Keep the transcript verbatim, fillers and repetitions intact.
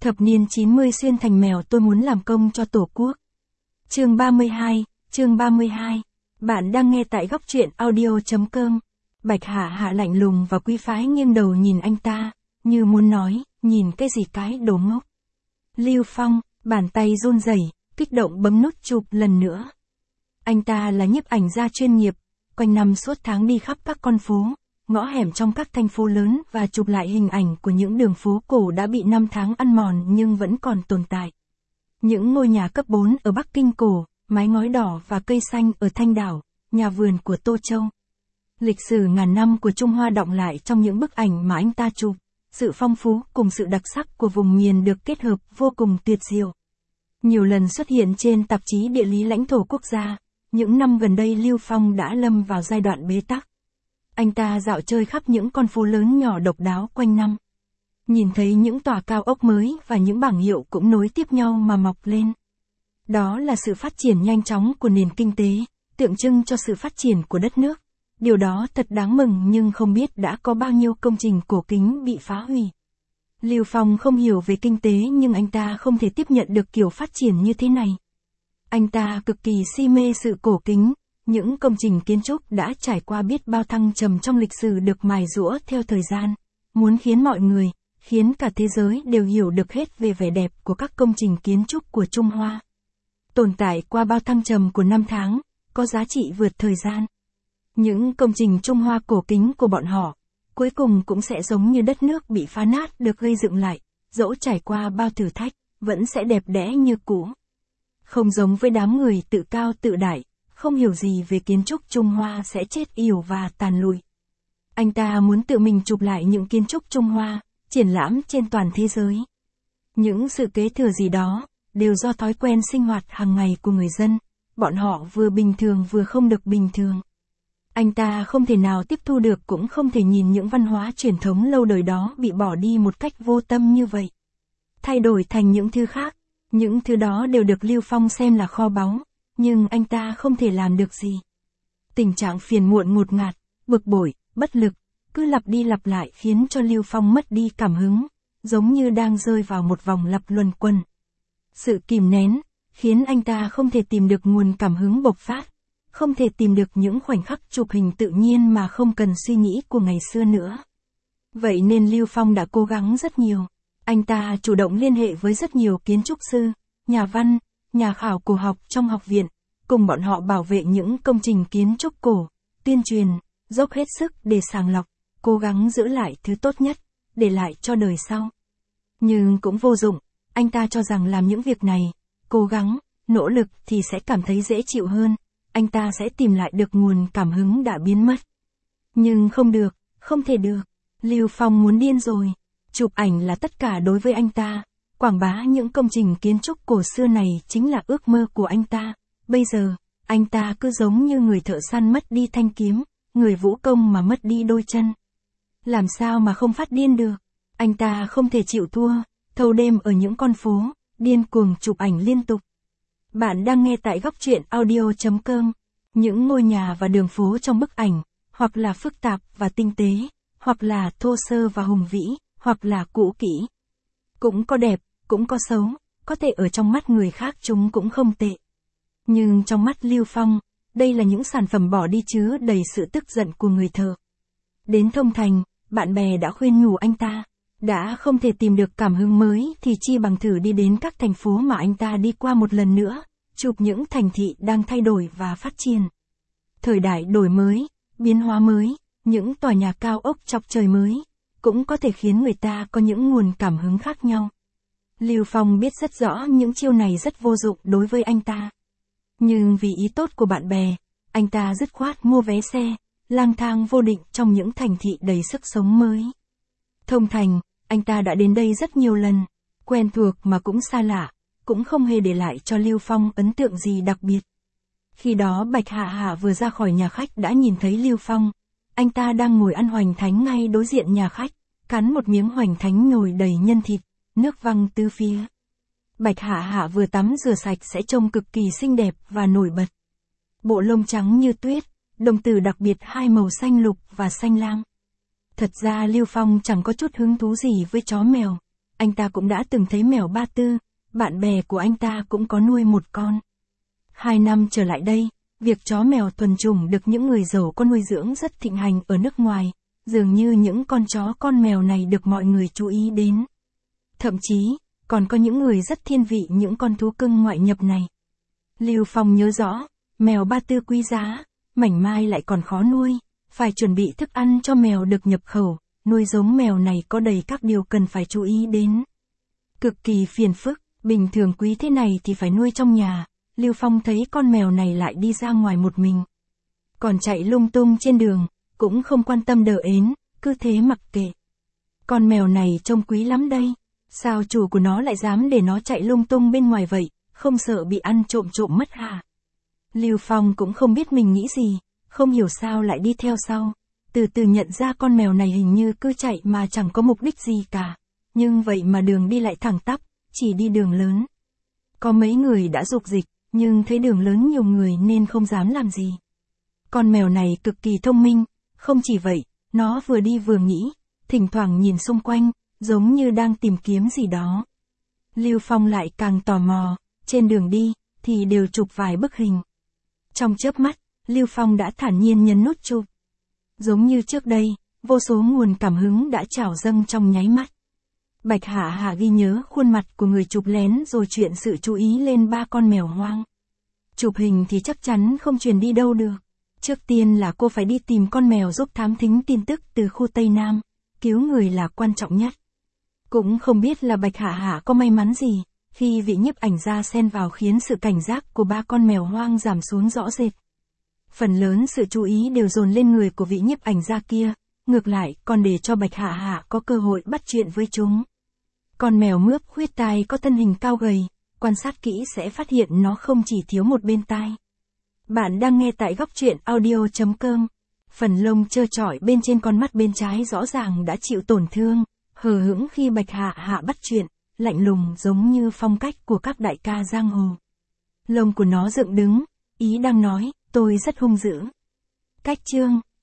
Thập niên chín mươi xuyên thành mèo tôi muốn làm công cho Tổ quốc. Chương ba mươi hai, chương ba mươi hai. Bạn đang nghe tại góc truyện audio.com. Bạch Hạ Hạ lạnh lùng và quý phái nghiêng đầu nhìn anh ta, như muốn nói, nhìn cái gì cái đồ ngốc. Lưu Phong, bàn tay run rẩy, kích động bấm nút chụp lần nữa. Anh ta là nhiếp ảnh gia chuyên nghiệp, quanh năm suốt tháng đi khắp các con phố, ngõ hẻm trong các thành phố lớn và chụp lại hình ảnh của những đường phố cổ đã bị năm tháng ăn mòn nhưng vẫn còn tồn tại. Những ngôi nhà cấp bốn ở Bắc Kinh cổ, mái ngói đỏ và cây xanh ở Thanh Đảo, nhà vườn của Tô Châu. Lịch sử ngàn năm của Trung Hoa đọng lại trong những bức ảnh mà anh ta chụp, sự phong phú cùng sự đặc sắc của vùng miền được kết hợp vô cùng tuyệt diệu. Nhiều lần xuất hiện trên tạp chí Địa lý lãnh thổ quốc gia, những năm gần đây Lưu Phong đã lâm vào giai đoạn bế tắc. Anh ta dạo chơi khắp những con phố lớn nhỏ độc đáo quanh năm. Nhìn thấy những tòa cao ốc mới và những bảng hiệu cũng nối tiếp nhau mà mọc lên. Đó là sự phát triển nhanh chóng của nền kinh tế, tượng trưng cho sự phát triển của đất nước. Điều đó thật đáng mừng nhưng không biết đã có bao nhiêu công trình cổ kính bị phá hủy. Lưu Phong không hiểu về kinh tế nhưng anh ta không thể tiếp nhận được kiểu phát triển như thế này. Anh ta cực kỳ si mê sự cổ kính, những công trình kiến trúc đã trải qua biết bao thăng trầm trong lịch sử được mài giũa theo thời gian, muốn khiến mọi người, khiến cả thế giới đều hiểu được hết về vẻ đẹp của các công trình kiến trúc của Trung Hoa. Tồn tại qua bao thăng trầm của năm tháng, có giá trị vượt thời gian. Những công trình Trung Hoa cổ kính của bọn họ, cuối cùng cũng sẽ giống như đất nước bị phá nát được gây dựng lại, dẫu trải qua bao thử thách, vẫn sẽ đẹp đẽ như cũ. Không giống với đám người tự cao tự đại, không hiểu gì về kiến trúc Trung Hoa sẽ chết yểu và tàn lụi. Anh ta muốn tự mình chụp lại những kiến trúc Trung Hoa, triển lãm trên toàn thế giới. Những sự kế thừa gì đó, đều do thói quen sinh hoạt hàng ngày của người dân, bọn họ vừa bình thường vừa không được bình thường. Anh ta không thể nào tiếp thu được cũng không thể nhìn những văn hóa truyền thống lâu đời đó bị bỏ đi một cách vô tâm như vậy. Thay đổi thành những thứ khác, những thứ đó đều được Lưu Phong xem là kho báu, nhưng anh ta không thể làm được gì. Tình trạng phiền muộn ngột ngạt, bực bội, bất lực, cứ lặp đi lặp lại khiến cho Lưu Phong mất đi cảm hứng, giống như đang rơi vào một vòng lặp luẩn quẩn. Sự kìm nén, khiến anh ta không thể tìm được nguồn cảm hứng bộc phát, không thể tìm được những khoảnh khắc chụp hình tự nhiên mà không cần suy nghĩ của ngày xưa nữa. Vậy nên Lưu Phong đã cố gắng rất nhiều. Anh ta chủ động liên hệ với rất nhiều kiến trúc sư, nhà văn, nhà khảo cổ học trong học viện, cùng bọn họ bảo vệ những công trình kiến trúc cổ, tuyên truyền, dốc hết sức để sàng lọc, cố gắng giữ lại thứ tốt nhất, để lại cho đời sau. Nhưng cũng vô dụng, anh ta cho rằng làm những việc này, cố gắng, nỗ lực thì sẽ cảm thấy dễ chịu hơn, anh ta sẽ tìm lại được nguồn cảm hứng đã biến mất. Nhưng không được, không thể được, Lưu Phong muốn điên rồi, chụp ảnh là tất cả đối với anh ta. Quảng bá những công trình kiến trúc cổ xưa này chính là ước mơ của anh ta. Bây giờ, anh ta cứ giống như người thợ săn mất đi thanh kiếm, người vũ công mà mất đi đôi chân. Làm sao mà không phát điên được? Anh ta không thể chịu thua, thâu đêm ở những con phố, điên cuồng chụp ảnh liên tục. Bạn đang nghe tại góc truyện audio.com. Những ngôi nhà và đường phố trong bức ảnh, hoặc là phức tạp và tinh tế, hoặc là thô sơ và hùng vĩ, hoặc là cũ kỹ. Cũng có đẹp, cũng có xấu, có thể ở trong mắt người khác chúng cũng không tệ. Nhưng trong mắt Lưu Phong, đây là những sản phẩm bỏ đi chứa đầy sự tức giận của người thợ. Đến Thông Thành, bạn bè đã khuyên nhủ anh ta, đã không thể tìm được cảm hứng mới thì chi bằng thử đi đến các thành phố mà anh ta đi qua một lần nữa, chụp những thành thị đang thay đổi và phát triển. Thời đại đổi mới, biến hóa mới, những tòa nhà cao ốc chọc trời mới, cũng có thể khiến người ta có những nguồn cảm hứng khác nhau. Lưu Phong biết rất rõ những chiêu này rất vô dụng đối với anh ta. Nhưng vì ý tốt của bạn bè, anh ta dứt khoát mua vé xe, lang thang vô định trong những thành thị đầy sức sống mới. Thông Thành, anh ta đã đến đây rất nhiều lần, quen thuộc mà cũng xa lạ, cũng không hề để lại cho Lưu Phong ấn tượng gì đặc biệt. Khi đó Bạch Hạ Hạ vừa ra khỏi nhà khách đã nhìn thấy Lưu Phong. Anh ta đang ngồi ăn hoành thánh ngay đối diện nhà khách, cắn một miếng hoành thánh nhồi đầy nhân thịt, nước văng tứ phía. Bạch Hạ Hạ vừa tắm rửa sạch sẽ trông cực kỳ xinh đẹp và nổi bật. Bộ lông trắng như tuyết, đồng tử đặc biệt hai màu xanh lục và xanh lam. Thật ra Lưu Phong chẳng có chút hứng thú gì với chó mèo. anh ta cũng đã từng thấy mèo Ba Tư, bạn bè của anh ta cũng có nuôi một con. Hai năm trở lại đây, việc chó mèo thuần chủng được những người giàu có nuôi dưỡng rất thịnh hành ở nước ngoài, dường như những con chó con mèo này được mọi người chú ý đến. Thậm chí, còn có những người rất thiên vị những con thú cưng ngoại nhập này. Lưu Phong nhớ rõ, mèo Ba Tư quý giá, mảnh mai lại còn khó nuôi, phải chuẩn bị thức ăn cho mèo được nhập khẩu, nuôi giống mèo này có đầy các điều cần phải chú ý đến. Cực kỳ phiền phức, bình thường quý thế này thì phải nuôi trong nhà, Lưu Phong thấy con mèo này lại đi ra ngoài một mình. Còn chạy lung tung trên đường, cũng không quan tâm đờ ến, cứ thế mặc kệ. Con mèo này trông quý lắm đây, sao chủ của nó lại dám để nó chạy lung tung bên ngoài vậy, không sợ bị ăn trộm trộm mất hả? Lưu Phong cũng không biết mình nghĩ gì, không hiểu sao lại đi theo sau. Từ từ nhận ra con mèo này hình như cứ chạy mà chẳng có mục đích gì cả. Nhưng vậy mà đường đi lại thẳng tắp, chỉ đi đường lớn. Có mấy người đã dục dịch, nhưng thấy đường lớn nhiều người nên không dám làm gì. Con mèo này cực kỳ thông minh, không chỉ vậy, nó vừa đi vừa nghĩ, thỉnh thoảng nhìn xung quanh, giống như đang tìm kiếm gì đó. Lưu Phong lại càng tò mò, trên đường đi, thì đều chụp vài bức hình. Trong chớp mắt, Lưu Phong đã thản nhiên nhấn nút chụp. Giống như trước đây, vô số nguồn cảm hứng đã trào dâng trong nháy mắt. Bạch Hạ Hạ ghi nhớ khuôn mặt của người chụp lén rồi chuyển sự chú ý lên ba con mèo hoang. Chụp hình thì chắc chắn không truyền đi đâu được. Trước tiên là cô phải đi tìm con mèo giúp thám thính tin tức từ khu Tây Nam, cứu người là quan trọng nhất. Cũng không biết là Bạch Hạ Hạ có may mắn gì, khi vị nhiếp ảnh gia xen vào khiến sự cảnh giác của ba con mèo hoang giảm xuống rõ rệt. Phần lớn sự chú ý đều dồn lên người của vị nhiếp ảnh gia kia, ngược lại còn để cho Bạch Hạ Hạ có cơ hội bắt chuyện với chúng. Con mèo mướp khuyết tai có thân hình cao gầy, quan sát kỹ sẽ phát hiện nó không chỉ thiếu một bên tai. Bạn đang nghe tại góc truyện audio chấm com. Phần lông trơ trọi bên trên con mắt bên trái rõ ràng đã chịu tổn thương, hờ hững khi Bạch Hạ Hạ bắt chuyện, lạnh lùng giống như phong cách của các đại ca giang hồ. Lông của nó dựng đứng, ý đang nói, tôi rất hung dữ. Cách chương